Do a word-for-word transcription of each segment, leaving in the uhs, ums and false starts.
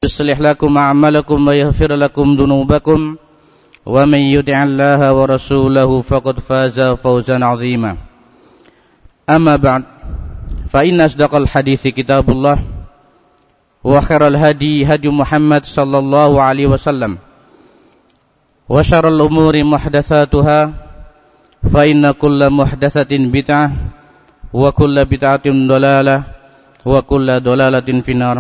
يصلح لكم أعمالكم ويغفر لكم ذنوبكم ومن يطع الله ورسوله فقد فاز فوزا عظيما أما بعد فإن أصدق الحديث كتاب الله وخير الهدي هدي محمد صلى الله عليه وسلم وشر الأمور محدثاتها فإن كل محدثة بدعة وكل بدعة ضلالة وكل ضلالة في النار.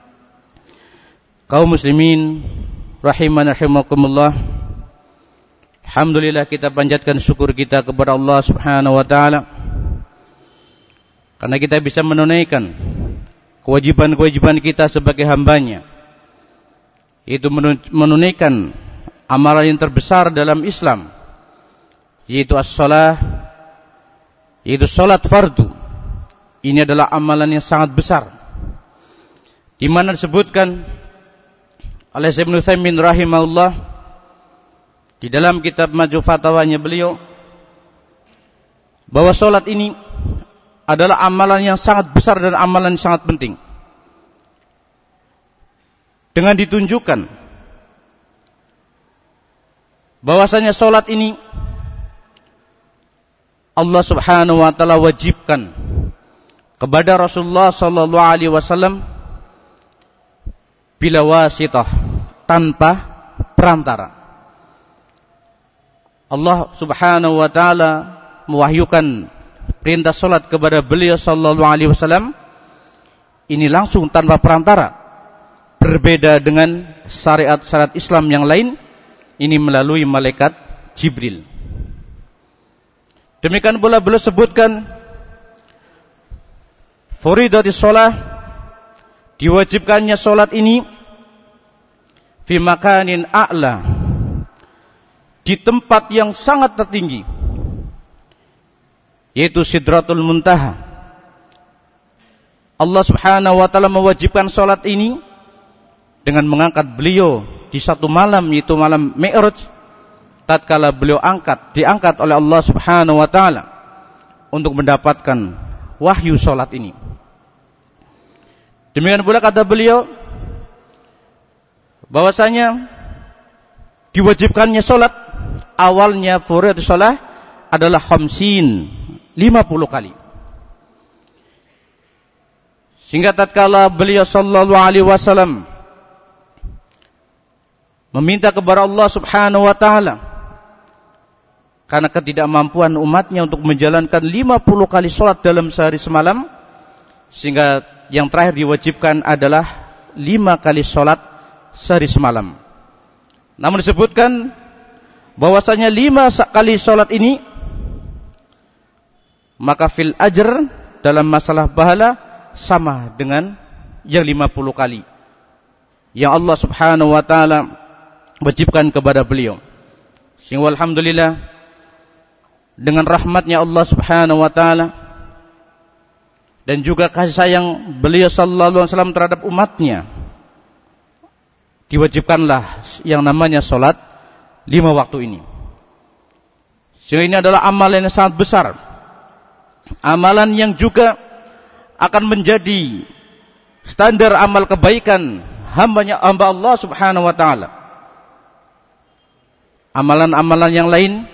Kaum muslimin rahiman rahimakumullah, alhamdulillah kita panjatkan syukur kita kepada Allah Subhanahu wa taala karena kita bisa menunaikan kewajiban-kewajiban kita sebagai hambanya, yaitu menunaikan amalan yang terbesar dalam Islam, yaitu as-shalah, yaitu salat fardu. Ini adalah amalan yang sangat besar, di mana disebutkan oleh Syekh Ibnu Utsaimin rahimahullah di dalam kitab Majmu' Fatwanya beliau bahwa salat ini adalah amalan yang sangat besar dan amalan yang sangat penting. Dengan ditunjukkan bahwasanya salat ini Allah Subhanahu wa taala wajibkan kepada Rasulullah sallallahu alaihi wasallam bila wasitah, tanpa perantara. Allah Subhanahu wa taala mewahyukan perintah salat kepada beliau sallallahu alaihi wasallam ini langsung tanpa perantara. Berbeda dengan syariat-syariat Islam yang lain, ini melalui malaikat Jibril. Demikian pula beliau sebutkan furidatis shalah, diwajibkannya salat ini fi makanin a'la, di tempat yang sangat tertinggi, yaitu Sidratul Muntaha. Allah Subhanahu wa taala mewajibkan salat ini dengan mengangkat beliau di satu malam, yaitu malam Mi'raj, tatkala beliau angkat diangkat oleh Allah Subhanahu wa taala untuk mendapatkan wahyu salat ini. Demikian pula kata beliau bahwasanya diwajibkannya salat awalnya fardhu shalah adalah khamsin, lima puluh kali. Sehingga tatkala beliau sallallahu alaihi wasallam meminta kepada Allah Subhanahu wa taala karena ketidakmampuan umatnya untuk menjalankan lima puluh kali salat dalam sehari semalam, sehingga yang terakhir diwajibkan adalah lima kali sholat sehari semalam. Namun disebutkan bahwasanya lima kali sholat ini maka fil ajr, dalam masalah pahala, sama dengan yang lima puluh kali yang Allah Subhanahu wa taala wajibkan kepada beliau. Sehingga alhamdulillah dengan rahmatnya Allah Subhanahu wa taala dan juga kasih sayang beliau sallallahu alaihi wasallam terhadap umatnya, diwajibkanlah yang namanya salat lima waktu ini. Sehingga ini adalah amalan yang sangat besar, amalan yang juga akan menjadi standar amal kebaikan hambanya hamba Allah Subhanahu wa taala. Amalan-amalan yang lain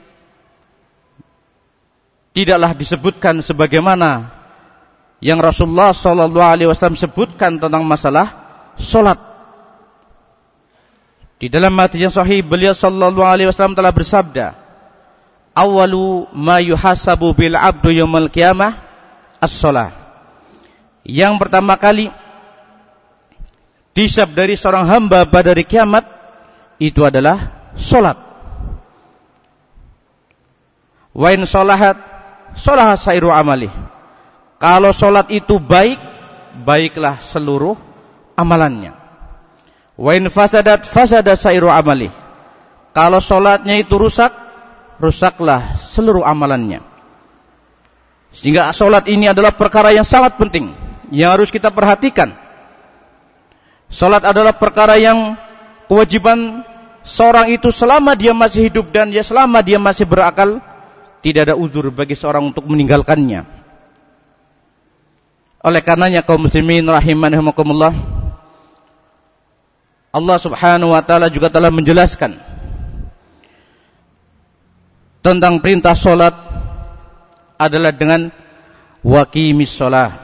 tidaklah disebutkan sebagaimana yang Rasulullah sallallahu alaihi wasallam sebutkan tentang masalah salat. Di dalam hadis yang sahih beliau sallallahu alaihi wasallam telah bersabda, "Awwalu ma yuhasabu bil 'abdu yaumil qiyamah as-shalah." Yang pertama kali dihisab dari seorang hamba pada hari kiamat itu adalah salat. Wa in shalahat shalaha sairu amalih. Kalau salat itu baik, baiklah seluruh amalannya. Wa in fasadat fasada sairu amalih. Kalau salatnya itu rusak, rusaklah seluruh amalannya. Sehingga salat ini adalah perkara yang sangat penting yang harus kita perhatikan. Salat adalah perkara yang kewajiban seorang itu selama dia masih hidup dan ya selama dia masih berakal, tidak ada uzur bagi seorang untuk meninggalkannya. Oleh karenanya kaum muslimin rahimani rahimakumullah, Allah Subhanahu wa taala juga telah menjelaskan tentang perintah salat adalah dengan waqimis shalah.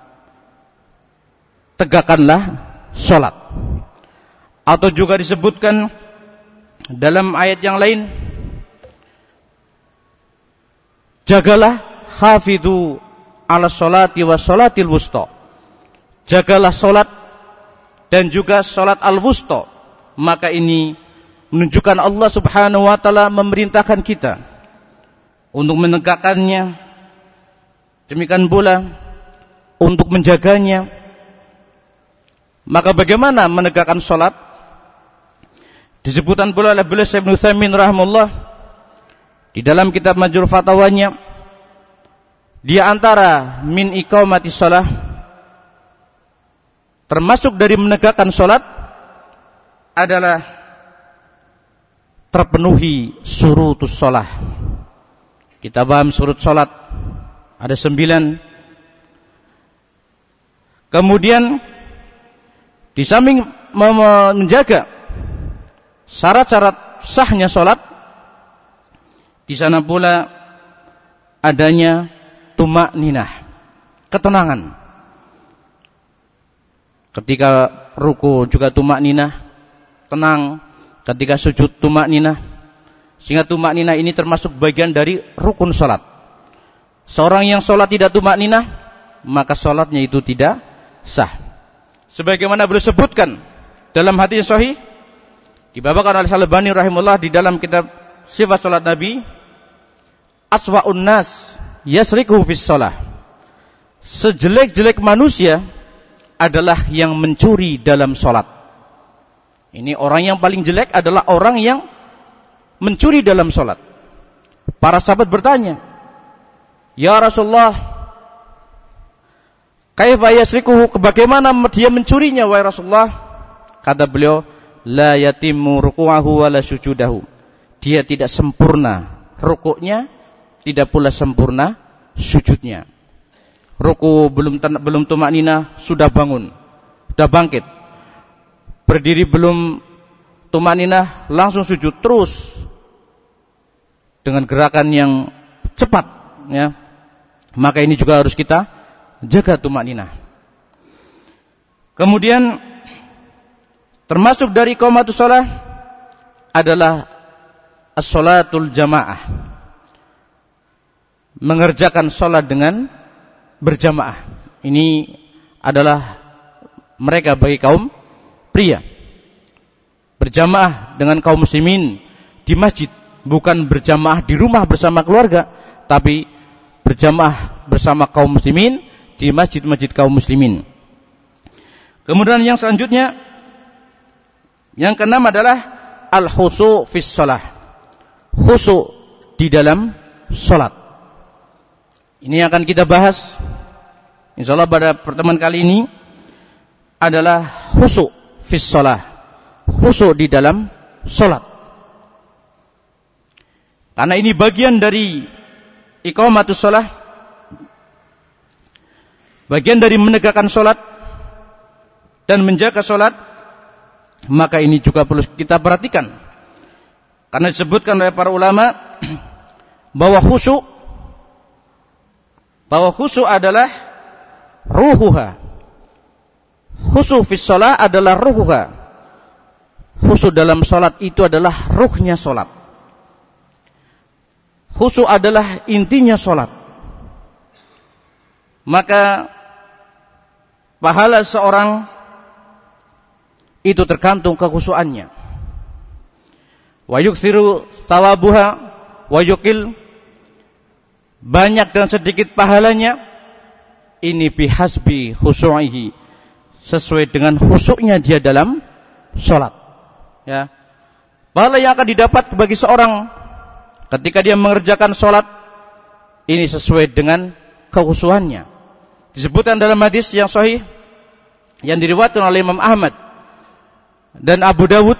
Tegakkanlah salat. Atau juga disebutkan dalam ayat yang lain, jagalah hafidhu ala sholati wa sholatil wusta. Jagalah salat dan juga salat al-wusta. Maka ini menunjukkan Allah Subhanahu wa taala memerintahkan kita untuk menegakkannya, demikian pula untuk menjaganya. Maka bagaimana menegakkan salat? Disebutkan pula oleh beliau Syekh Ibnu Utsaimin rahimahullah di dalam kitab Majmu' Fatawanya, di antara min iqamatis shalah, termasuk dari menegakkan salat adalah terpenuhi syurutus shalah. Kita paham surut salat ada sembilan. Kemudian di samping menjaga syarat-syarat sahnya salat, di sana pula adanya tumakninah, ketenangan. Ketika ruku juga tumakninah, tenang. Ketika sujud tumakninah. Sehingga tumakninah ini termasuk bagian dari rukun salat. Seorang yang salat tidak tumakninah, maka salatnya itu tidak sah. Sebagaimana beliau sebutkan dalam hadis sahih dibawakan oleh Al-Albani rahimahullah di dalam kitab Sifat Salat Nabi, aswa'un nas yasriku fis shalah. Sejelek-jelek manusia adalah yang mencuri dalam salat. Ini orang yang paling jelek adalah orang yang mencuri dalam salat. Para sahabat bertanya, "Ya Rasulullah, kaifa yasrikuhu, bagaimana dia mencurinya wahai Rasulullah?" Kata beliau, "La yatimmu ruku'ahu wa la sujudahu." Dia tidak sempurna rukuknya, tidak pula sempurna sujudnya. Ruku belum belum tumakninah sudah bangun, sudah bangkit. Berdiri belum tumakninah langsung sujud terus dengan gerakan yang cepat, ya. Maka ini juga harus kita jaga tumakninah. Kemudian termasuk dari iqamatus shalah adalah as-sholatul jamaah. Mengerjakan salat dengan berjamaah. Ini adalah mereka bagi kaum pria. Berjamaah dengan kaum muslimin di masjid, bukan berjamaah di rumah bersama keluarga, tapi berjamaah bersama kaum muslimin di masjid-masjid kaum muslimin. Kemudian yang selanjutnya, yang keenam adalah al-khusyu' fis shalah. Khusyu' di dalam salat. Ini akan kita bahas insyaallah pada pertemuan kali ini adalah khusyu' fis shalah. Khusyu' di dalam salat. Karena ini bagian dari iqamatus shalah, bagian dari menegakkan salat dan menjaga salat, maka ini juga perlu kita perhatikan. Karena disebutkan oleh para ulama bahwa khusyu' bahwa khusyu' adalah ruhuha. Khusyu' fis shalah adalah ruhuha. Khusyu' dalam salat itu adalah ruhnya salat. Khusyu' adalah intinya salat. Maka pahala seorang itu tergantung kekhusyuannya. Wa yuksiru thawabuha wa yuqil, banyak dan sedikit pahalanya, ini bihasbi khusyu'ihi, sesuai dengan khusyuknya dia dalam salat, ya. Pahala yang akan didapat bagi seorang ketika dia mengerjakan salat ini sesuai dengan kekhusyuannya. Disebutkan dalam hadis yang sahih yang diriwayatkan oleh Imam Ahmad dan Abu Dawud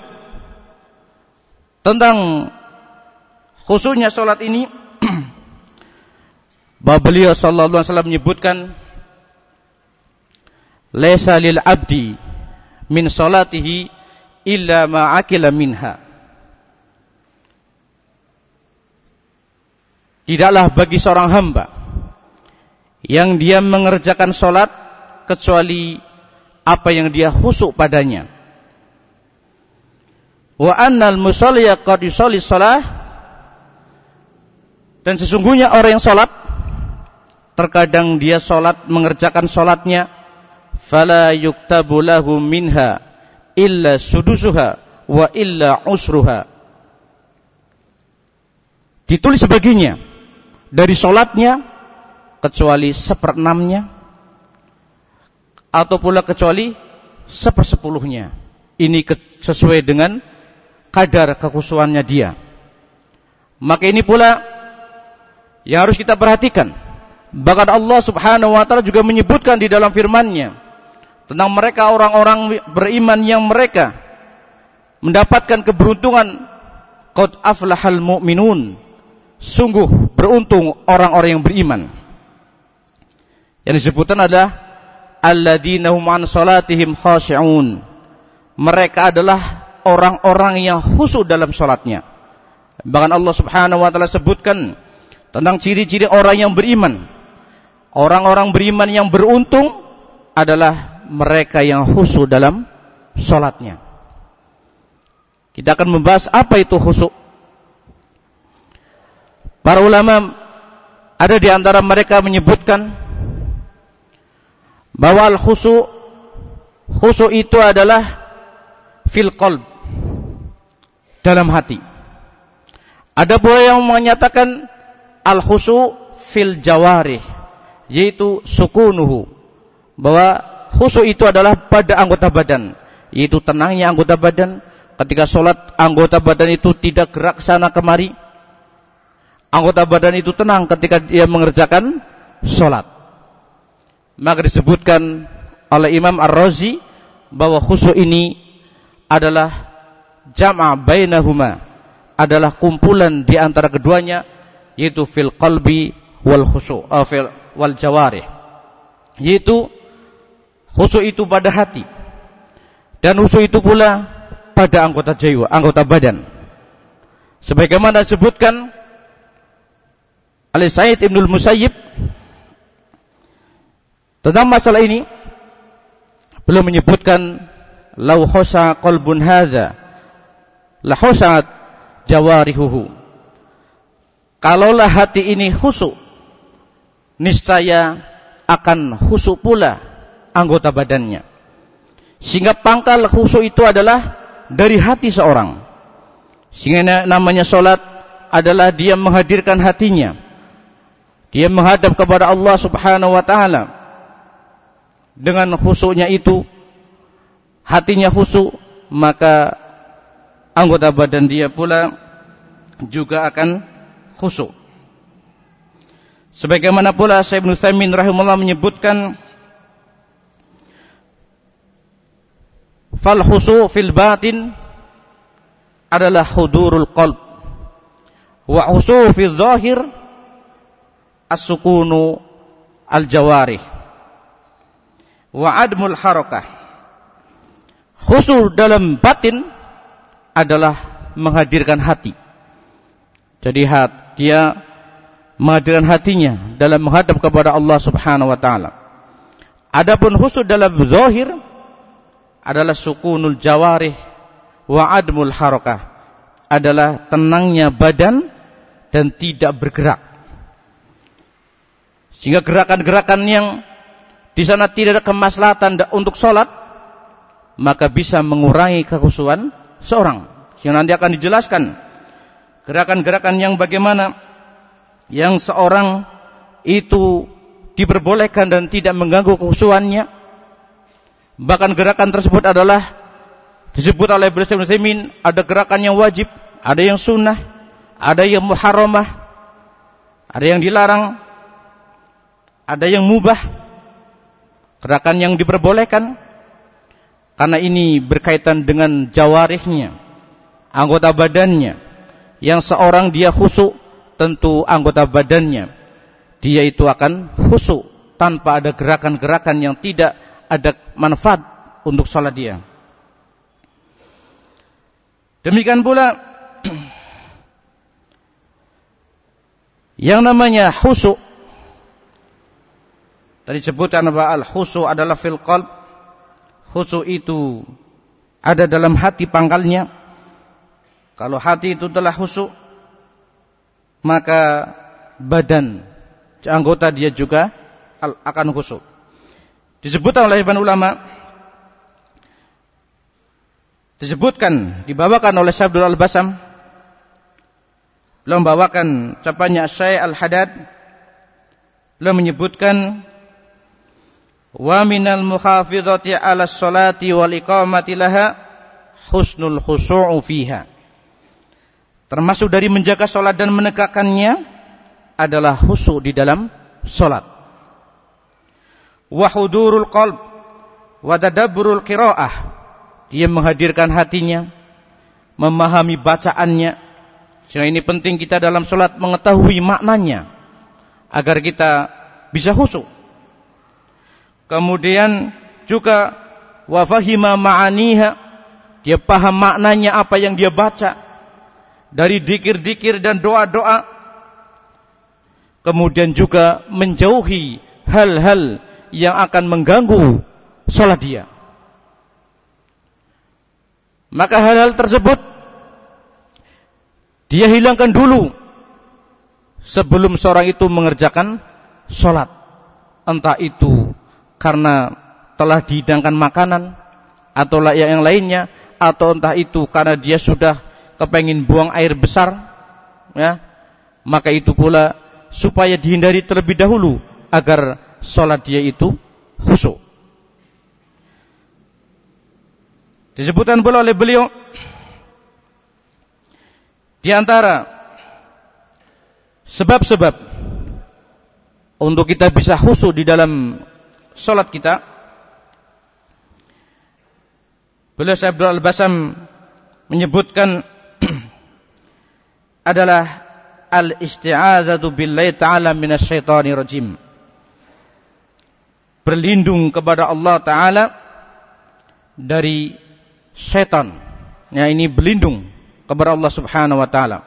tentang khusyuknya salat ini, bahwa beliau sallallahu alaihi wasallam menyebutkan, laisa lil abdi min salatihi illa ma akila minha. Tidaklah bagi seorang hamba yang dia mengerjakan salat kecuali apa yang dia khusyuk padanya. Wa annal musalliya qad yusalli shalah, dan sesungguhnya orang yang salat terkadang dia salat mengerjakan salatnya fala yuktabu lahu minha illa sudusuha wa illa usruha, ditulis baginya dari salatnya kecuali seperenamnya atau pula kecuali sepersepuluhnya. Ini sesuai dengan kadar kekhusyuannya dia. Maka ini pula yang harus kita perhatikan. Bahkan Allah Subhanahu wa taala juga menyebutkan di dalam firman-Nya tentang mereka orang-orang beriman yang mereka mendapatkan keberuntungan. Qad aflahal mu'minun, sungguh beruntung orang-orang yang beriman. Yang disebutkan adalah alladzina hum an salatihim khashi'un, mereka adalah orang-orang yang khusyuk dalam salatnya. Bahkan Allah Subhanahu wa taala sebutkan tentang ciri-ciri orang yang beriman. Orang-orang beriman yang beruntung adalah mereka yang khusyuk dalam salatnya. Kita akan membahas apa itu khusyuk. Para ulama ada di antara mereka menyebutkan bahwa al-khusyuk, khusyuk itu adalah fil qalb, dalam hati. Ada pula yang menyatakan al-khusyuk fil jawarih, yaitu sukunuhu, bahwa khusyuk itu adalah pada anggota badan, yaitu tenangnya anggota badan. Ketika sholat, anggota badan itu tidak gerak sana kemari. Anggota badan itu tenang ketika dia mengerjakan sholat. Maka disebutkan oleh Imam Ar-Razi bahwa khusyuk ini adalah jama' bainahuma, adalah kumpulan di antara keduanya, yaitu fil qalbi wal khusyuk, uh, fil wal jawarih, yaitu khusyuk itu pada hati dan khusyuk itu pula pada anggota jiwa, anggota badan. Sebagaimana disebutkan oleh Sa'id Ibnul Musayyib tentang masalah ini, beliau menyebutkan lau khusha qalbun hadza la khushat jawarihuhu, kalaulah hati ini khusyuk, niscaya akan khusyuk pula anggota badannya. Sehingga pangkal khusyuk itu adalah dari hati seorang. Sehingga namanya salat adalah dia menghadirkan hatinya, dia menghadap kepada Allah Subhanahu wa taala. Dengan khusyuknya itu, hatinya khusyuk, maka anggota badan dia pula juga akan khusyuk. Sebagaimana pula Syekh Ibnu Utsaimin rahimahullah menyebutkan fal khusyuk fil batin adalah hudurul qalb, wa khusyuk fil zahir as-sukunu al-jawarih wa admul harakah. Khusyuk dalam batin adalah menghadirkan hati. Jadi hat, dia menghadirkan hatinya dalam menghadap kepada Allah Subhanahu wa taala. Adapun khusyuk dalam zahir adalah sukunul jawarih wa admul harakah, adalah tenangnya badan dan tidak bergerak. Sehingga gerakan-gerakan yang di sana tidak ada kemaslahatan untuk sholat, maka bisa mengurangi kekhusyuan seorang. Yang nanti akan dijelaskan gerakan-gerakan yang bagaimana yang seorang itu diperbolehkan dan tidak mengganggu kekhusyuannya. Bahkan gerakan tersebut adalah disebut oleh Ibnu Utsaimin, ada gerakan yang wajib, ada yang sunnah, ada yang muharramah, ada yang dilarang, ada yang mubah. Gerakan yang diperbolehkan karena ini berkaitan dengan jawarihnya, anggota badannya. Yang seorang dia khusyuk, tentu anggota badannya dia itu akan khusyuk tanpa ada gerakan-gerakan yang tidak ada manfaat untuk salat dia. Demikian pula yang namanya khusyuk. Tadi sebutkan bahwa al-khusyuk adalah fil qalb. Khusyuk itu ada dalam hati pangkalnya. Kalau hati itu telah khusyuk, maka badan, anggota dia juga akan khusyuk. Disebutkan oleh para ulama, disebutkan, dibawakan oleh Syekh Abdul Al-Basam, beliau membawakan ucapannya Syekh Al-Haddad, beliau menyebutkan, wa minal muhafizati 'ala sholati wal iqamati laha husnul khushu'u fiha. Termasuk dari menjaga salat dan menegakkannya adalah khusyuk di dalam salat. Wa hudurul qalb wa tadabburul qiraah. Dia menghadirkan hatinya, memahami bacaannya. Sehingga ini penting kita dalam salat mengetahui maknanya agar kita bisa khusyuk. Kemudian juga wa fahima ma'aniha. Dia paham maknanya apa yang dia baca dari dikir-dikir dan doa-doa. Kemudian juga menjauhi hal-hal yang akan mengganggu salat dia. Maka hal-hal tersebut dia hilangkan dulu sebelum seorang itu mengerjakan salat. Entah itu karena telah dihidangkan makanan atau yang lainnya, atau entah itu karena dia sudah kepengin buang air besar, ya, maka itu pula supaya dihindari terlebih dahulu agar salat dia itu khusyuk. Disebutkan pula oleh beliau di antara sebab-sebab untuk kita bisa khusyuk di dalam salat kita, beliau Syekh Abdul Al-Basam menyebutkan adalah al-isti'adzatu billahi ta'ala minasyaitonir rajim. Berlindung kepada Allah Ta'ala dari syaitan. Ya, ini berlindung kepada Allah Subhanahu wa Ta'ala.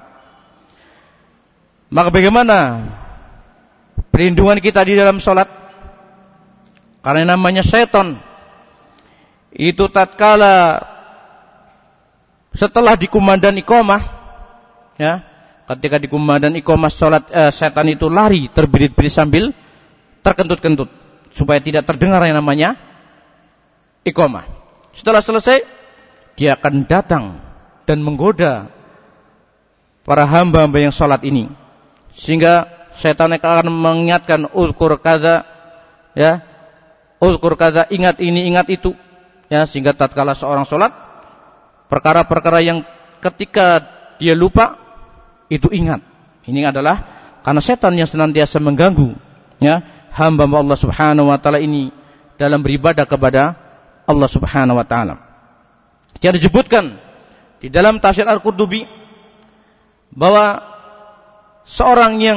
Maka bagaimana perlindungan kita di dalam salat? Karena namanya syaitan itu tatkala setelah dikumandang iqamah, ya, ketika dikumandang iqamah salat, eh, setan itu lari terbirit-birit sambil terkentut-kentut supaya tidak terdengar yang namanya iqamah. Setelah selesai, dia akan datang dan menggoda para hamba-hamba yang salat ini, sehingga setan akan mengingatkan uzkur kaza, ya, uzkur kaza, ingat ini, ingat itu, ya, sehingga tatkala seorang salat, perkara-perkara yang ketika dia lupa itu ingat. Ini adalah karena setan yang senantiasa mengganggu, ya, hamba Allah Subhanahu wa Ta'ala ini dalam beribadah kepada Allah Subhanahu wa Ta'ala. Yang disebutkan di dalam tafsir Al-Qurtubi bahwa seorang yang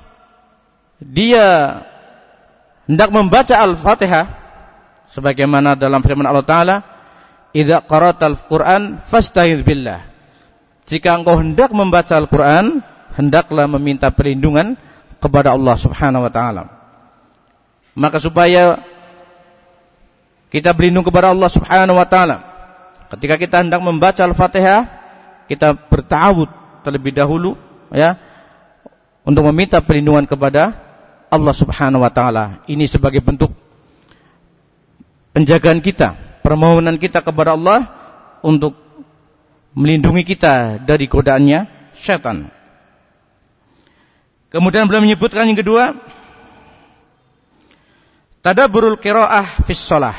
dia hendak membaca Al-Fatihah sebagaimana dalam firman Allah Ta'ala, idza qara'tal Qur'an fasta'idz billah. Jika engkau hendak membaca Al-Qur'an, hendaklah meminta perlindungan kepada Allah Subhanahu wa Ta'ala. Maka supaya kita berlindung kepada Allah Subhanahu wa Ta'ala, ketika kita hendak membaca Al-Fatihah, kita berta'awud terlebih dahulu, ya, untuk meminta perlindungan kepada Allah Subhanahu wa Ta'ala. Ini sebagai bentuk penjagaan kita, permohonan kita kepada Allah untuk melindungi kita dari godaannya syaitan. Kemudian beliau menyebutkan yang kedua, tadabburul qiraah fis shalah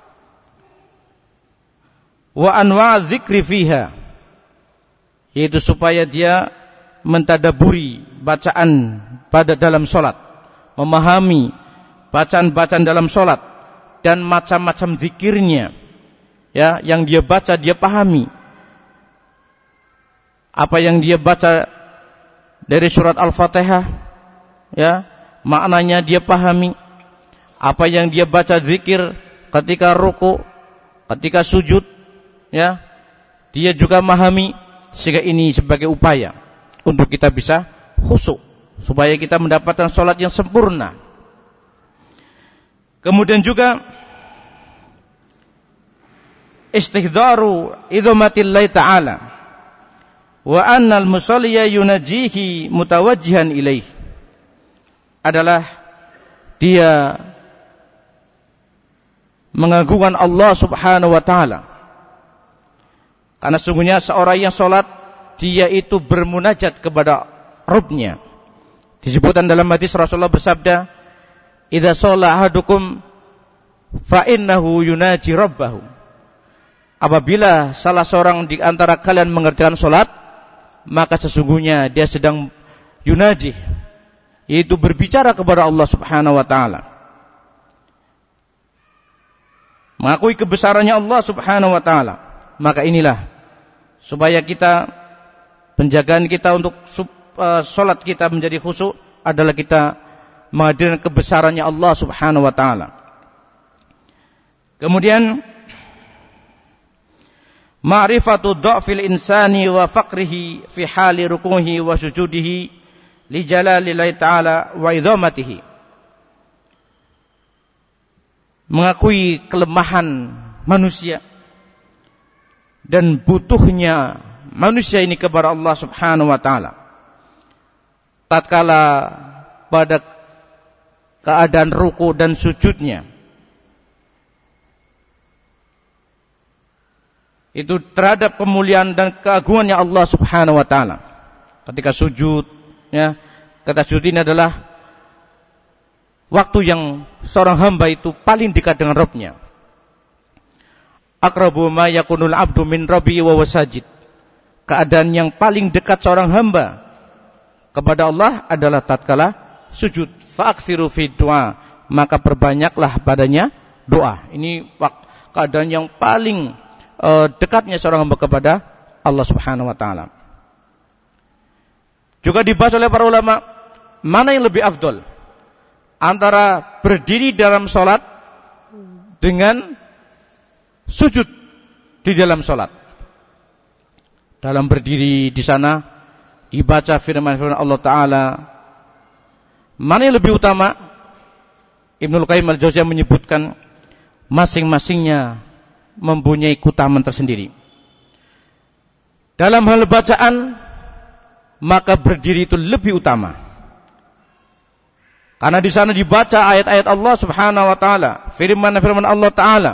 wa anwa' dzikri fiha, yaitu supaya dia mentadaburi bacaan pada dalam salat, memahami bacaan-bacaan dalam salat dan macam-macam zikirnya, ya, yang dia baca dia pahami. Apa yang dia baca dari surat Al-Fatihah, ya, maknanya dia pahami. Apa yang dia baca zikir ketika ruku, ketika sujud, ya, dia juga memahami, sehingga ini sebagai upaya untuk kita bisa khusyuk, supaya kita mendapatkan sholat yang sempurna. Kemudian juga istihdharu idhamatillahi ta'ala wa annal musalliya yunajihi mutawajjihan ilaih, adalah dia mengagungkan Allah subhanahu wa ta'ala, karena sungguhnya seorang yang sholat dia itu bermunajat kepada Rabbnya. Disebutkan dalam hadis Rasulullah bersabda, idza shalla ahadukum fa innahu yunaji rabbahu. Apabila salah seorang di antara kalian mengerjakan sholat, maka sesungguhnya dia sedang yunaji, yaitu berbicara kepada Allah subhanahu wa ta'ala, mengakui kebesarannya Allah subhanahu wa ta'ala. Maka inilah supaya kita, penjagaan kita untuk uh, sholat kita menjadi khusyuk adalah kita menghadirkan kebesarannya Allah subhanahu wa ta'ala. Kemudian ma'rifatu dha'fil insani wa faqrihi fi hali rukuhi wa sujudihi li jalalillahi ta'ala wa idhamatihi, mengakui kelemahan manusia dan butuhnya manusia ini kepada Allah subhanahu wa ta'ala tatkala pada keadaan ruku dan sujudnya, itu terhadap kemuliaan dan keagungannya Allah subhanahu wa ta'ala. Ketika sujud, ya, kata sujud ini adalah waktu yang seorang hamba itu paling dekat dengan Rabbnya. Aqrabu ma yakunul abdu min rabbi wa wasajid. Keadaan yang paling dekat seorang hamba kepada Allah adalah tatkala sujud. Fa'aksiru fi du'a, maka perbanyaklah padanya doa. Ini keadaan yang paling uh, dekatnya seorang hamba kepada Allah subhanahu wa ta'ala. Juga dibahas oleh para ulama, mana yang lebih afdol antara berdiri dalam sholat dengan sujud di dalam sholat. Dalam berdiri di sana dibaca firman-firman Allah Ta'ala, mana yang lebih utama? Ibnul Qayyim al-Jauziyah menyebutkan masing-masingnya mempunyai keutamaan tersendiri. Dalam hal bacaan, maka berdiri itu lebih utama, karena di sana dibaca ayat-ayat Allah Subhanahu wa taala, firman-firman Allah Ta'ala.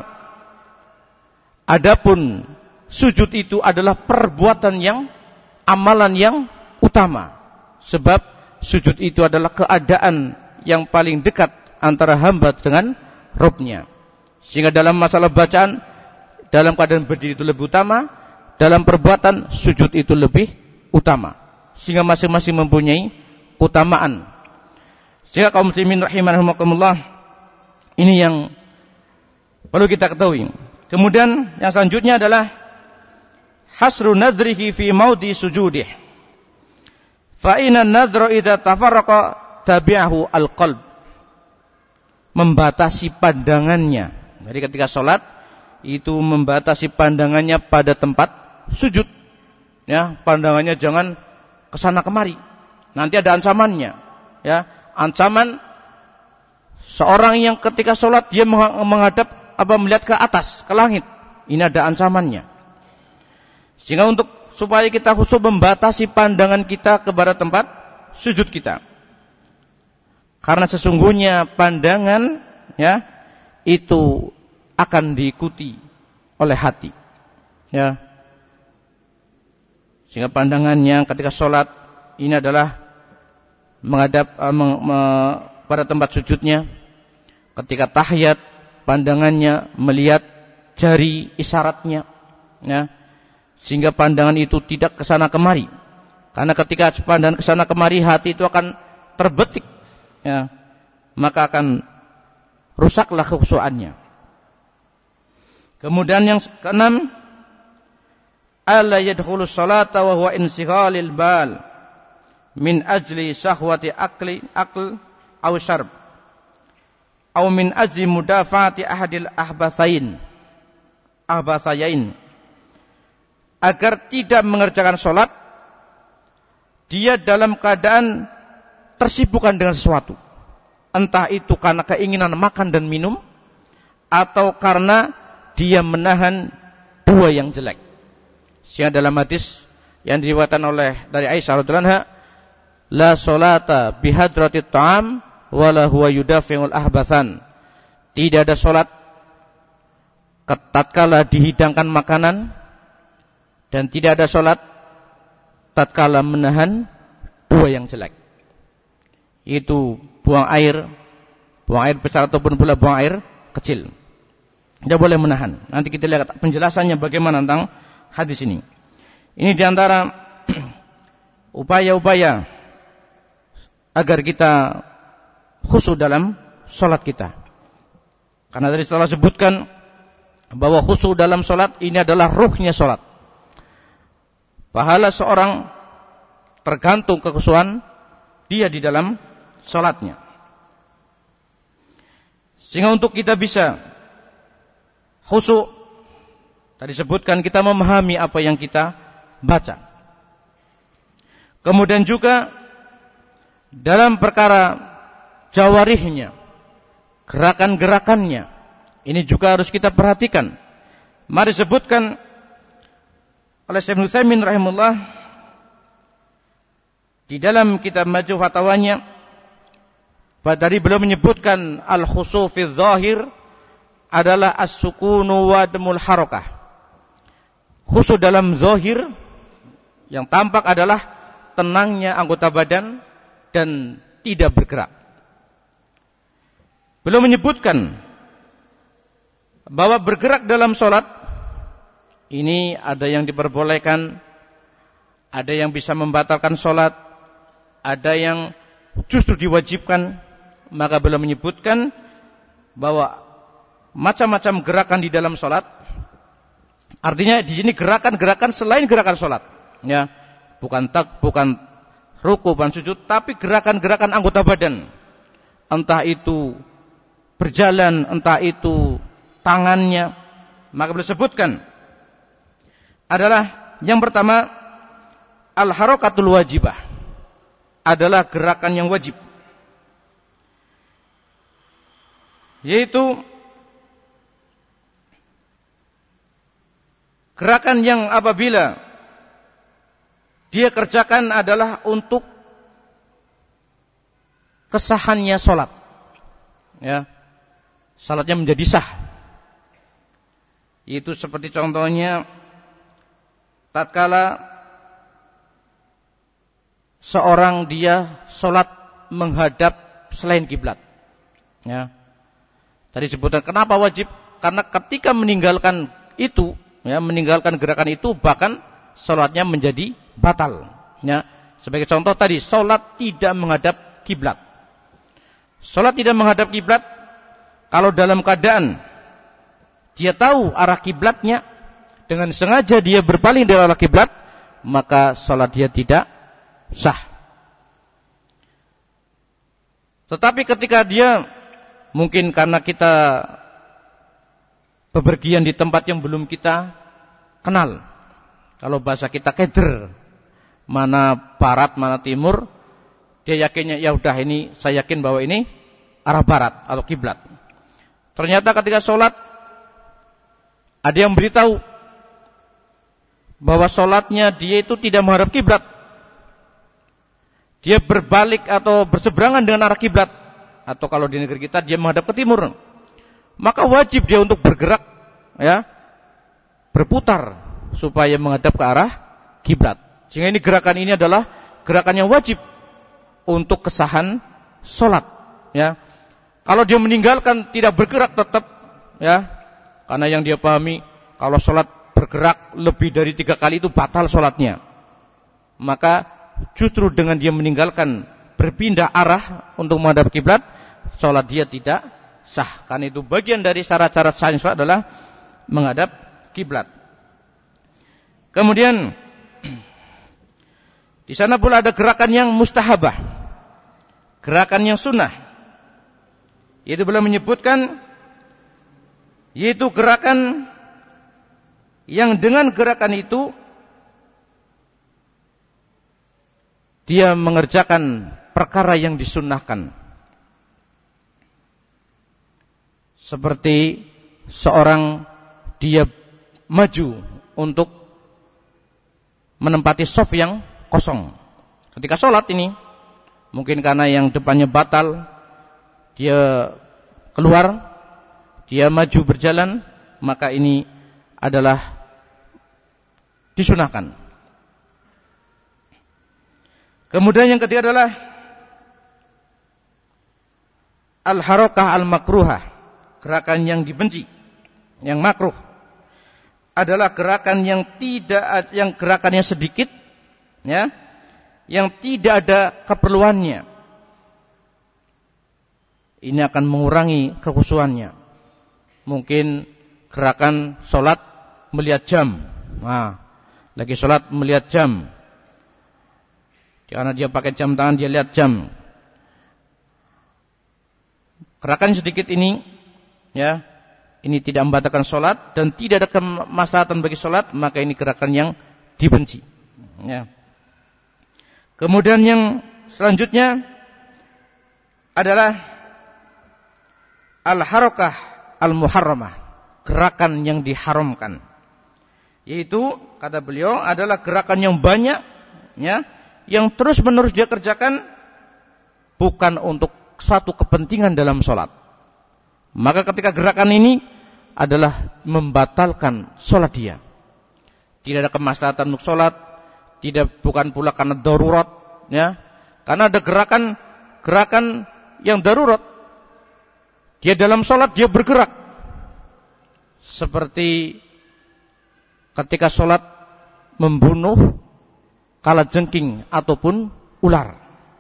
Adapun sujud itu adalah perbuatan yang, amalan yang utama, sebab sujud itu adalah keadaan yang paling dekat antara hamba dengan Rabbnya. Sehingga dalam masalah bacaan, dalam keadaan berdiri itu lebih utama, dalam perbuatan sujud itu lebih utama, sehingga masing-masing mempunyai keutamaan. Sehingga kaum muslimin rahimakumullah, ini yang perlu kita ketahui. Kemudian yang selanjutnya adalah hasru nadrihi fi maudi sujudih. Fa inna nadra idza tafarraqa tabi'ahu al-qalb. Membatasi pandangannya. Jadi ketika sholat itu membatasi pandangannya pada tempat sujud. Ya, pandangannya jangan kesana kemari. Nanti ada ancamannya. Ya, ancaman seorang yang ketika sholat dia menghadap apa melihat ke atas, ke langit. Ini ada ancamannya. Sehingga untuk supaya kita khusus membatasi pandangan kita kepada tempat sujud kita. Karena sesungguhnya pandangan ya itu akan diikuti oleh hati. Ya. Sehingga pandangannya ketika sholat ini adalah menghadap uh, meng, me, pada tempat sujudnya. Ketika tahiyat pandangannya melihat jari isyaratnya, ya, sehingga pandangan itu tidak kesana kemari. Karena ketika pandangan kesana kemari, hati itu akan terbetik, ya, maka akan rusaklah kekhusyuannya. Kemudian yang keenam, alla yadkhulus salata wa huwa insighalil bal min ajli sahwati akli akl aw syarb aw min ajli mudafati ahadil ahbathain ahbathayain agar tidak mengerjakan sholat, dia dalam keadaan tersibukkan dengan sesuatu. Entah itu karena keinginan makan dan minum, atau karena dia menahan dua yang jelek. Sehingga dalam hadis yang diriwayatkan oleh dari Aisyah radhiyallahu anha, la sholata bihadratit ta'am wala huwa yudafi'ul ahbathan. Tidak ada sholat tatkala dihidangkan makanan, dan tidak ada sholat tatkala menahan dua yang jelek. Itu buang air, buang air besar ataupun pula buang air kecil. Tidak boleh menahan. Nanti kita lihat penjelasannya bagaimana tentang hadis ini. Ini diantara upaya-upaya agar kita khusyuk dalam sholat kita. Karena tadi setelah sebutkan bahwa khusyuk dalam sholat ini adalah ruhnya sholat. Pahala seorang tergantung kekhusyuan dia di dalam sholatnya. Sehingga untuk kita bisa khusyuk, tadi sebutkan kita memahami apa yang kita baca. Kemudian juga dalam perkara jawarihnya, gerakan-gerakannya, ini juga harus kita perhatikan. Mari sebutkan oleh Syekh Ibnu Utsaimin rahimahullah di dalam kitab Majmu' Fatawanya, dari beliau menyebutkan al-khusyu' fi dzahir adalah as-sukunu wa damul harakah. Khusyuk dalam zahir yang tampak adalah tenangnya anggota badan dan tidak bergerak. Beliau menyebutkan bahwa bergerak dalam sholat ini ada yang diperbolehkan, ada yang bisa membatalkan sholat, ada yang justru diwajibkan. Maka beliau menyebutkan bahwa macam-macam gerakan di dalam sholat, artinya di sini gerakan-gerakan selain gerakan sholat, ya, bukan tak, bukan ruku, bukan sujud, tapi gerakan-gerakan anggota badan, entah itu berjalan, entah itu tangannya. Maka beliau sebutkan adalah yang pertama al-harakatul wajibah, adalah gerakan yang wajib, yaitu gerakan yang apabila dia kerjakan adalah untuk kesahannya sholat, ya, sholatnya menjadi sah. Itu seperti contohnya tatkala seorang dia sholat menghadap selain kiblat, ya. Tadi sebutkan kenapa wajib? Karena ketika meninggalkan itu, ya, meninggalkan gerakan itu, bahkan sholatnya menjadi batal, ya. Sebagai contoh tadi, sholat tidak menghadap kiblat. Sholat tidak menghadap kiblat, kalau dalam keadaan dia tahu arah kiblatnya, dengan sengaja dia berpaling dari arah kiblat, maka sholat dia tidak sah. Tetapi ketika dia mungkin karena kita bepergian di tempat yang belum kita kenal, kalau bahasa kita keder, mana barat, mana timur, dia yakinnya ya udah ini, saya yakin bahwa ini arah barat atau kiblat. Ternyata ketika sholat ada yang beritahu bahwa sholatnya dia itu tidak menghadap kiblat, dia berbalik atau berseberangan dengan arah kiblat, atau kalau di negeri kita dia menghadap ke timur, maka wajib dia untuk bergerak, ya, berputar supaya menghadap ke arah kiblat. Sehingga ini gerakan ini adalah gerakan yang wajib untuk kesahan sholat, ya. Kalau dia meninggalkan tidak bergerak tetap, ya, karena yang dia pahami kalau sholat bergerak lebih dari tiga kali itu batal sholatnya, maka justru dengan dia meninggalkan berpindah arah untuk menghadap kiblat, sholat dia tidak sah. Karena itu bagian dari syarat-syarat sahnya sholat adalah menghadap kiblat. Kemudian di sana pula ada gerakan yang mustahabah, gerakan yang sunnah, yaitu beliau menyebutkan, yaitu gerakan yang dengan gerakan itu dia mengerjakan perkara yang disunnahkan. Seperti seorang dia maju untuk menempati shaf yang kosong. Ketika sholat ini, mungkin karena yang depannya batal, dia keluar, dia maju berjalan, maka ini adalah disunahkan. Kemudian yang ketiga adalah al-harakah al-makruhah, gerakan yang dibenci, yang makruh. Adalah gerakan yang tidak, yang gerakannya sedikit, ya, yang tidak ada keperluannya. Ini akan mengurangi kekhusyuannya. Mungkin gerakan sholat melihat jam, nah, lagi sholat melihat jam, karena dia pakai jam tangan, dia lihat jam. Gerakan sedikit ini, ya, ini tidak membatalkan sholat dan tidak ada kemaslahatan bagi sholat, maka ini gerakan yang dibenci. Ya. Kemudian yang selanjutnya adalah al-harakah al-muharramah, gerakan yang diharamkan. Yaitu, kata beliau, adalah gerakan yang banyak, ya, yang terus-menerus dia kerjakan bukan untuk suatu kepentingan dalam sholat. Maka ketika gerakan ini adalah membatalkan sholat dia. Tidak ada kemaslahatan untuk sholat, tidak, bukan pula karena darurat, ya. Karena ada gerakan gerakan yang darurat. Dia dalam sholat dia bergerak, seperti ketika sholat membunuh kalajengking ataupun ular.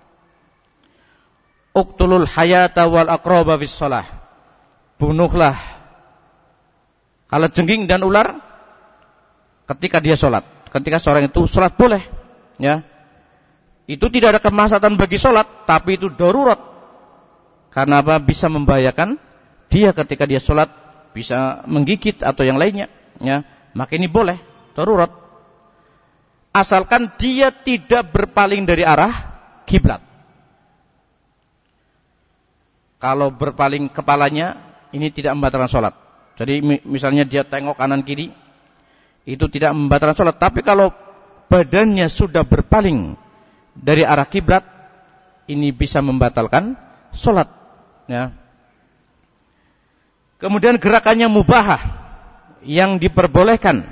Uqtulul hayata wal aqraba bis shalah. Bunuhlah kalajengking dan ular ketika dia sholat. Ketika seorang itu sholat boleh, ya. Itu tidak ada kemaslahatan bagi sholat, tapi itu darurat. Karena apa? Bisa membahayakan dia ketika dia sholat, bisa menggigit atau yang lainnya, ya. Maka ini boleh, darurat. Asalkan dia tidak berpaling dari arah kiblat. Kalau berpaling kepalanya, ini tidak membatalkan sholat. Jadi misalnya dia tengok kanan kiri, itu tidak membatalkan sholat. Tapi kalau badannya sudah berpaling dari arah kiblat, ini bisa membatalkan sholat, ya. Kemudian gerakannya mubahah, yang diperbolehkan,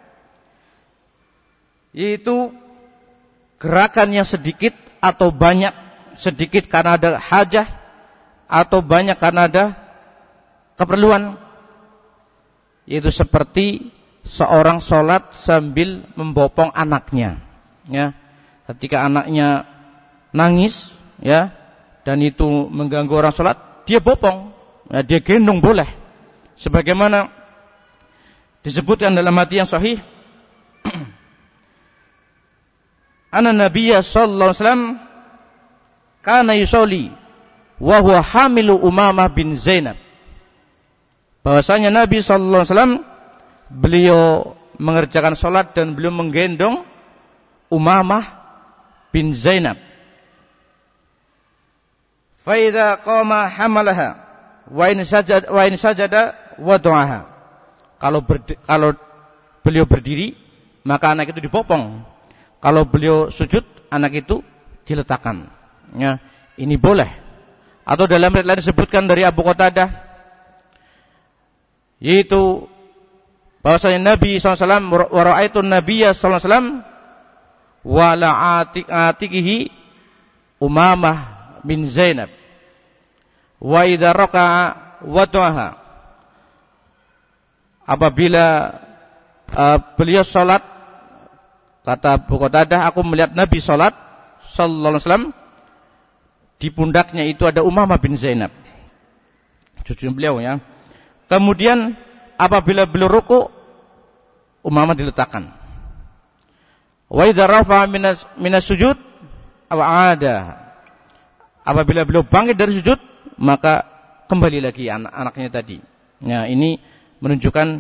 yaitu gerakan yang sedikit atau banyak. Sedikit karena ada hajah, atau banyak karena ada keperluan. Yaitu seperti seorang sholat sambil membopong anaknya, ya. Ketika anaknya nangis, ya, dan itu mengganggu orang sholat, dia bopong, ya, dia gendong boleh. Sebagaimana disebutkan dalam hadis yang sahih, anna nabiyya sallallahu alaihi wasallam kana yusolli wa huwa hamilu Umamah bin Zainab. Bahwasanya Nabi sallallahu alaihi wasallam beliau mengerjakan salat dan beliau menggendong Umamah bin Zainab. Fa idza qama hamalaha wa in sajada wa in sajada wada'aha. Kalau ber, kalau beliau berdiri, maka anak itu dipopong. Kalau beliau sujud, anak itu diletakkan. Ya, ini boleh. Atau dalam riwayat lain disebutkan dari Abu Qatadah, yaitu bahwasanya Nabi sallallahu alaihi wasallam, wa ra'aitun nabiyya sallallahu alaihi wasallam wa la'atiqihi Umamah bin Zainab wa idza raka'a wada'aha. Apabila uh, beliau salat, kata Abu Qatadah, aku melihat Nabi salat sallallahu alaihi wasallam, di pundaknya itu ada Umamah bin Zainab, cucu beliau, ya. Kemudian apabila beliau ruku, Umamah diletakkan. Wa idza rafa'a minas minas sujud aw 'ada. Apabila beliau bangkit dari sujud, maka kembali lagi anak-anaknya tadi. Nah, ini menunjukkan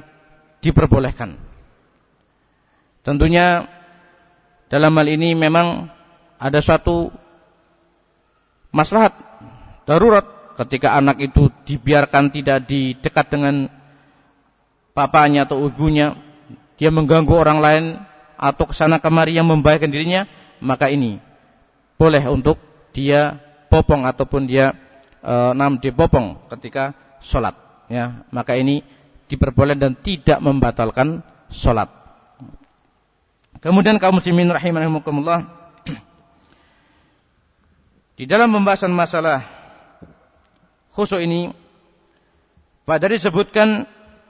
diperbolehkan. Tentunya dalam hal ini memang ada suatu maslahat darurat ketika anak itu dibiarkan tidak di dekat dengan papanya atau ibunya, dia mengganggu orang lain atau kesana kemari yang membahayakan dirinya, maka ini boleh untuk dia bopong ataupun dia e, nam dibopong ketika sholat. Ya, maka ini diperbolehkan dan tidak membatalkan sholat. Kemudian kaum muslimin rahimakumullah, di dalam pembahasan masalah khusyuk ini, pada disebutkan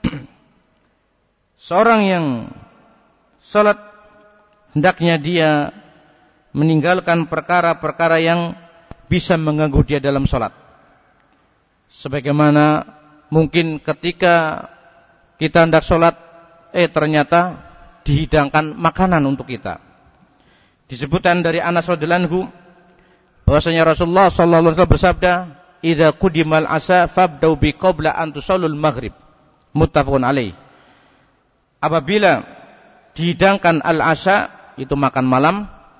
seorang yang salat hendaknya dia meninggalkan perkara-perkara yang bisa mengganggu dia dalam salat. Sebagaimana mungkin ketika kita hendak salat, eh ternyata dihidangkan makanan untuk kita. Disebutkan dari Anas radhiyallahu anhu bahwasanya Rasulullah sallallahu alaihi wasallam bersabda, "Idza qudimal asha fabda'u bi qabla an tusallul maghrib." Muttafaqun alaih. Apabila dihidangkan al-asha, itu makan malam,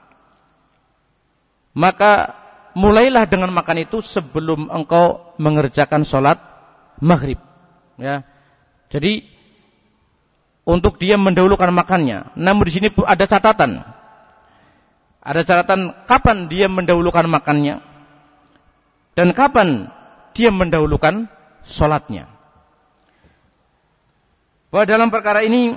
maka mulailah dengan makan itu sebelum engkau mengerjakan sholat maghrib. Ya, jadi untuk dia mendahulukan makannya. Namun di sini ada catatan. Ada catatan kapan dia mendahulukan makannya dan kapan dia mendahulukan sholatnya. Bahwa dalam perkara ini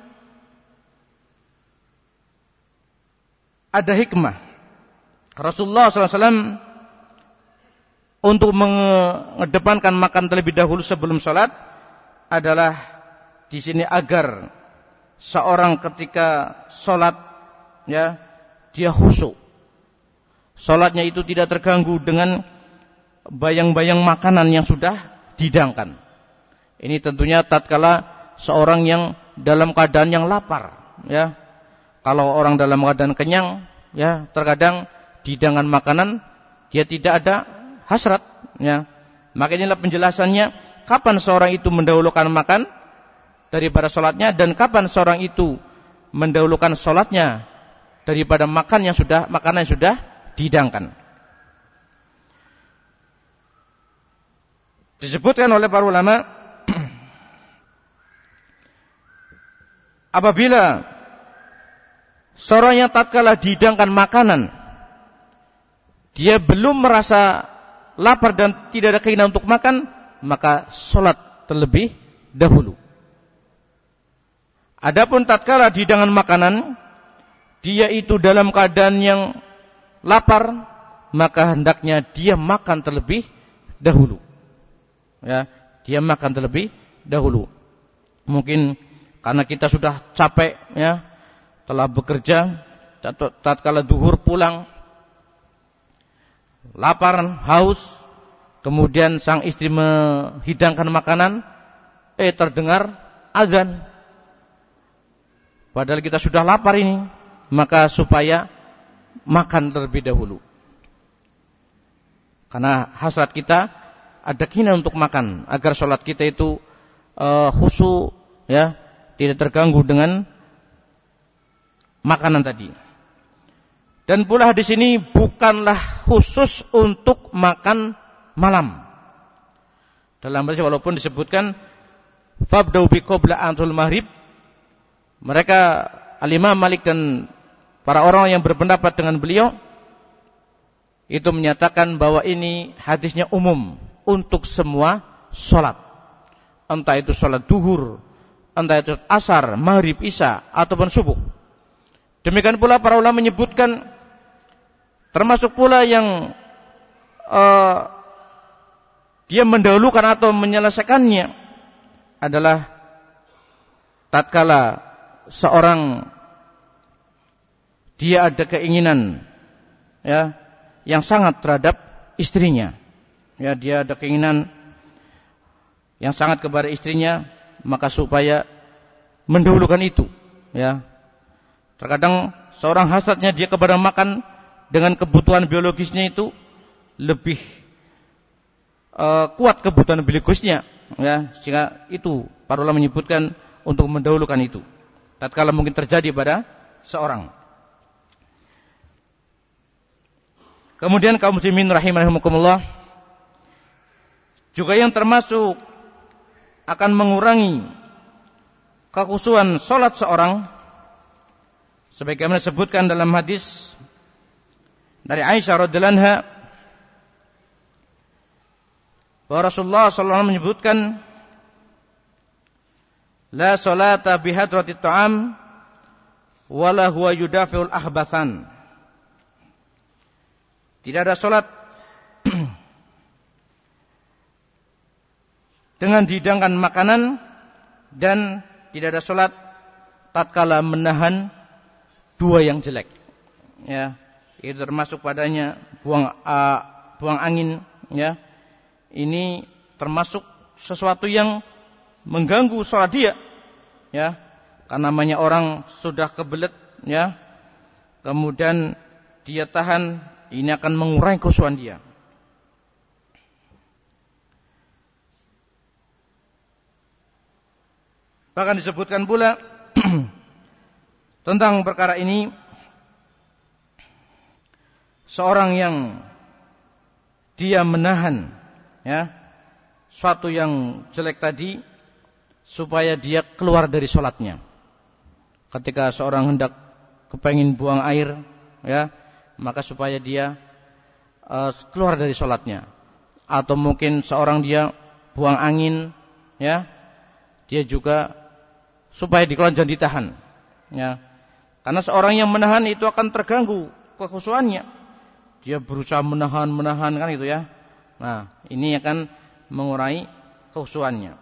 ada hikmah. Rasulullah shallallahu alaihi wasallam untuk mengedepankan makan terlebih dahulu sebelum sholat adalah di sini agar seorang ketika sholat, ya, dia khusyuk. Sholatnya itu tidak terganggu dengan bayang-bayang makanan yang sudah dihidangkan. Ini tentunya tatkala seorang yang dalam keadaan yang lapar, ya. Kalau orang dalam keadaan kenyang, ya, terkadang dihidangkan makanan dia tidak ada hasrat, ya. Maka inilah penjelasannya kapan seorang itu mendahulukan makan daripada sholatnya dan kapan seorang itu mendahulukan sholatnya daripada makan yang sudah makanan yang sudah dihidangkan. Disebutkan oleh para ulama, apabila seorang yang tatkala dihidangkan makanan dia belum merasa lapar dan tidak ada keinginan untuk makan, maka sholat terlebih dahulu. Adapun tatkala dihidangkan makanan dia itu dalam keadaan yang lapar, maka hendaknya dia makan terlebih dahulu. Ya, dia makan terlebih dahulu. Mungkin karena kita sudah capek, ya, telah bekerja, tatkala zuhur pulang, lapar, haus, kemudian sang istri menghidangkan makanan, eh terdengar azan. Padahal kita sudah lapar ini, maka supaya makan terlebih dahulu. Karena hasrat kita ada keinginan untuk makan agar sholat kita itu uh, khusyuk, ya, tidak terganggu dengan makanan tadi. Dan pula hadis ini bukanlah khusus untuk makan malam. Dalam hadis walaupun disebutkan fabda'u bi qabla antul maghrib, mereka Al-Imam Malik dan para orang yang berpendapat dengan beliau itu menyatakan bahwa ini hadisnya umum untuk semua sholat, entah itu sholat duhur, entah itu asar, maghrib, isya, ataupun subuh. Demikian pula para ulama menyebutkan termasuk pula yang uh, dia mendahulukan atau menyelesaikannya adalah tatkala seorang dia ada keinginan, ya, yang sangat terhadap istrinya. Ya, dia ada keinginan yang sangat kepada istrinya, maka supaya mendahulukan itu, ya. Terkadang seorang hasratnya dia kepada makan dengan kebutuhan biologisnya itu lebih uh, kuat kebutuhan biologisnya, ya, sehingga itu para ulama menyebutkan untuk mendahulukan itu tatkala mungkin terjadi pada seorang. Kemudian kaum muslimin rahimakumullah, juga yang termasuk akan mengurangi kekhusyuan salat seorang, sebagaimana disebutkan dalam hadis dari Aisyah radhiyallahu anha bahwa Rasulullah sallallahu alaihi wasallam menyebutkan, la salata bihadratit ta'am wala huwa yudafi'ul ahbathan. Tidak ada salat dengan dihidangkan makanan, dan tidak ada salat tatkala menahan dua yang jelek. Ya, itu termasuk padanya buang uh, buang angin, ya. Ini termasuk sesuatu yang mengganggu salat dia, ya. Karena namanya orang sudah kebelet, ya. Kemudian dia tahan, ini akan mengurangi khusyuan dia. Bahkan disebutkan pula tentang perkara ini, seorang yang dia menahan, ya, suatu yang jelek tadi supaya dia keluar dari sholatnya. Ketika seorang hendak kepengin buang air, ya, maka supaya dia uh, keluar dari sholatnya. Atau mungkin seorang dia buang angin, ya, dia juga supaya dikeluarkan dan ditahan, ya. Karena seorang yang menahan itu akan terganggu kekhusyuannya. Dia berusaha menahan, menahan kan itu, ya. Nah, ini akan mengurangi kekhusyuannya.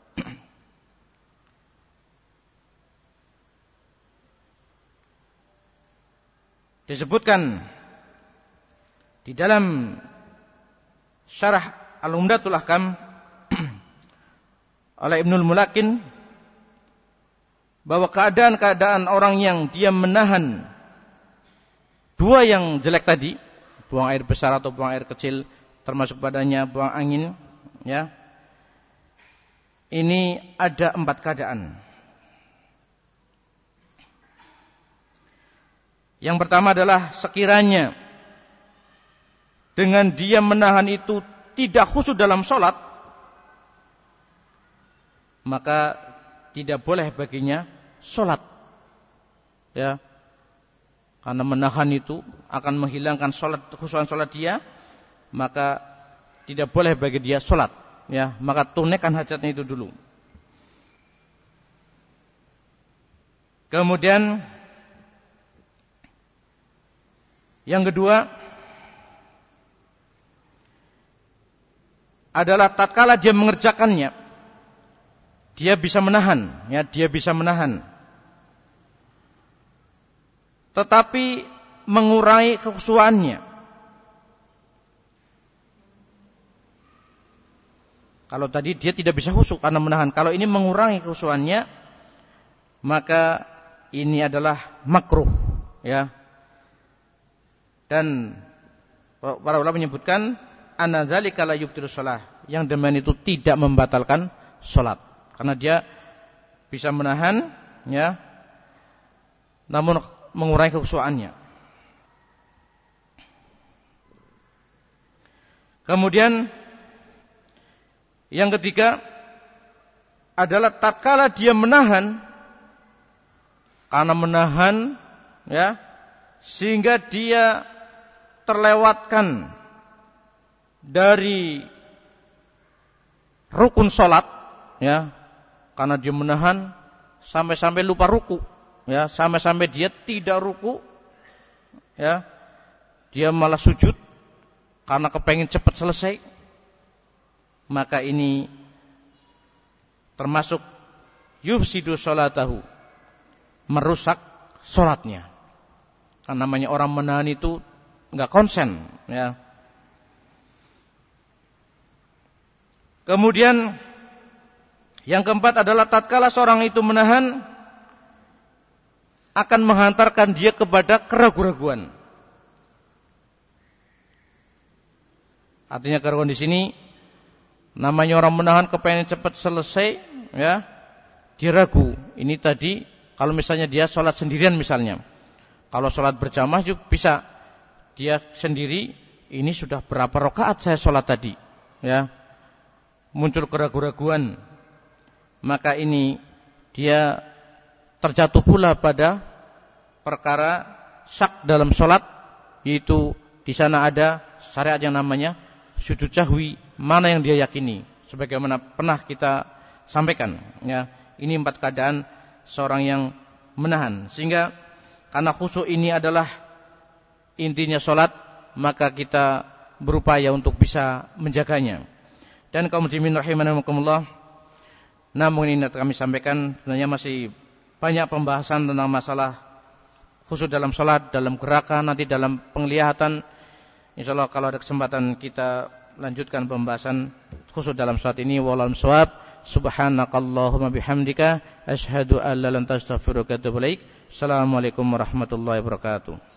Disebutkan di dalam syarah Al-Umdatul Ahkam oleh Ibnul Mulakin bahwa keadaan-keadaan orang yang dia menahan dua yang jelek tadi, buang air besar atau buang air kecil, termasuk padanya buang angin, ya. Ini ada empat keadaan. Yang pertama adalah sekiranya dengan dia menahan itu tidak khusyuk dalam sholat, maka tidak boleh baginya sholat, ya. Karena menahan itu akan menghilangkan sholat, khusyuan sholat dia, maka tidak boleh bagi dia sholat, ya. Maka tunaikan hajatnya itu dulu. Kemudian yang kedua adalah tatkala dia mengerjakannya, dia bisa menahan, ya, dia bisa menahan, tetapi mengurangi kekhusyuannya. Kalau tadi dia tidak bisa khusyuk karena menahan, kalau ini mengurangi kekhusyuannya, maka ini adalah makruh, ya. Dan para ulama menyebutkan anna dzalika la yubtilu shalah, yang demikian itu tidak membatalkan salat karena dia bisa menahan, ya, namun mengurangi kekhusyuannya. Kemudian yang ketiga adalah tatkala dia menahan, karena menahan, ya, sehingga dia terlewatkan dari rukun salat, ya, karena dia menahan sampai-sampai lupa ruku, ya, sampai-sampai dia tidak ruku, ya, dia malah sujud karena kepengen cepat selesai, maka ini termasuk yufsidu sholatahu, merusak sholatnya. Karena namanya orang menahan itu enggak konsen, ya. Kemudian yang keempat adalah tatkala seorang itu menahan akan menghantarkan dia kepada keraguan-raguan. Artinya keraguan di sini namanya orang menahan kepengen cepat selesai, ya. Dia ragu. Ini tadi kalau misalnya dia sholat sendirian misalnya. Kalau sholat berjamaah juga bisa dia sendiri ini sudah berapa rakaat saya sholat tadi, ya, muncul keraguan-keraguan, maka ini dia terjatuh pula pada perkara syak dalam sholat, yaitu di sana ada syariat yang namanya sujud sahwi, mana yang dia yakini, sebagaimana pernah kita sampaikan, ya. Ini empat keadaan seorang yang menahan, sehingga karena khusyuk ini adalah intinya sholat, maka kita berupaya untuk bisa menjaganya. Dan kaum muslimin rahimakumullah, namun ini kami sampaikan sebenarnya masih banyak pembahasan tentang masalah khusyuk dalam sholat, dalam gerakan, nanti dalam penglihatan. Insyaallah kalau ada kesempatan kita lanjutkan pembahasan khusyuk dalam sholat ini. Wallahu a'lam. Subhanakallahumma bihamdika asyhadu an la ilaha illa anta astaghfiruka wa atubu ilaik. Assalamualaikum warahmatullahi wabarakatuh.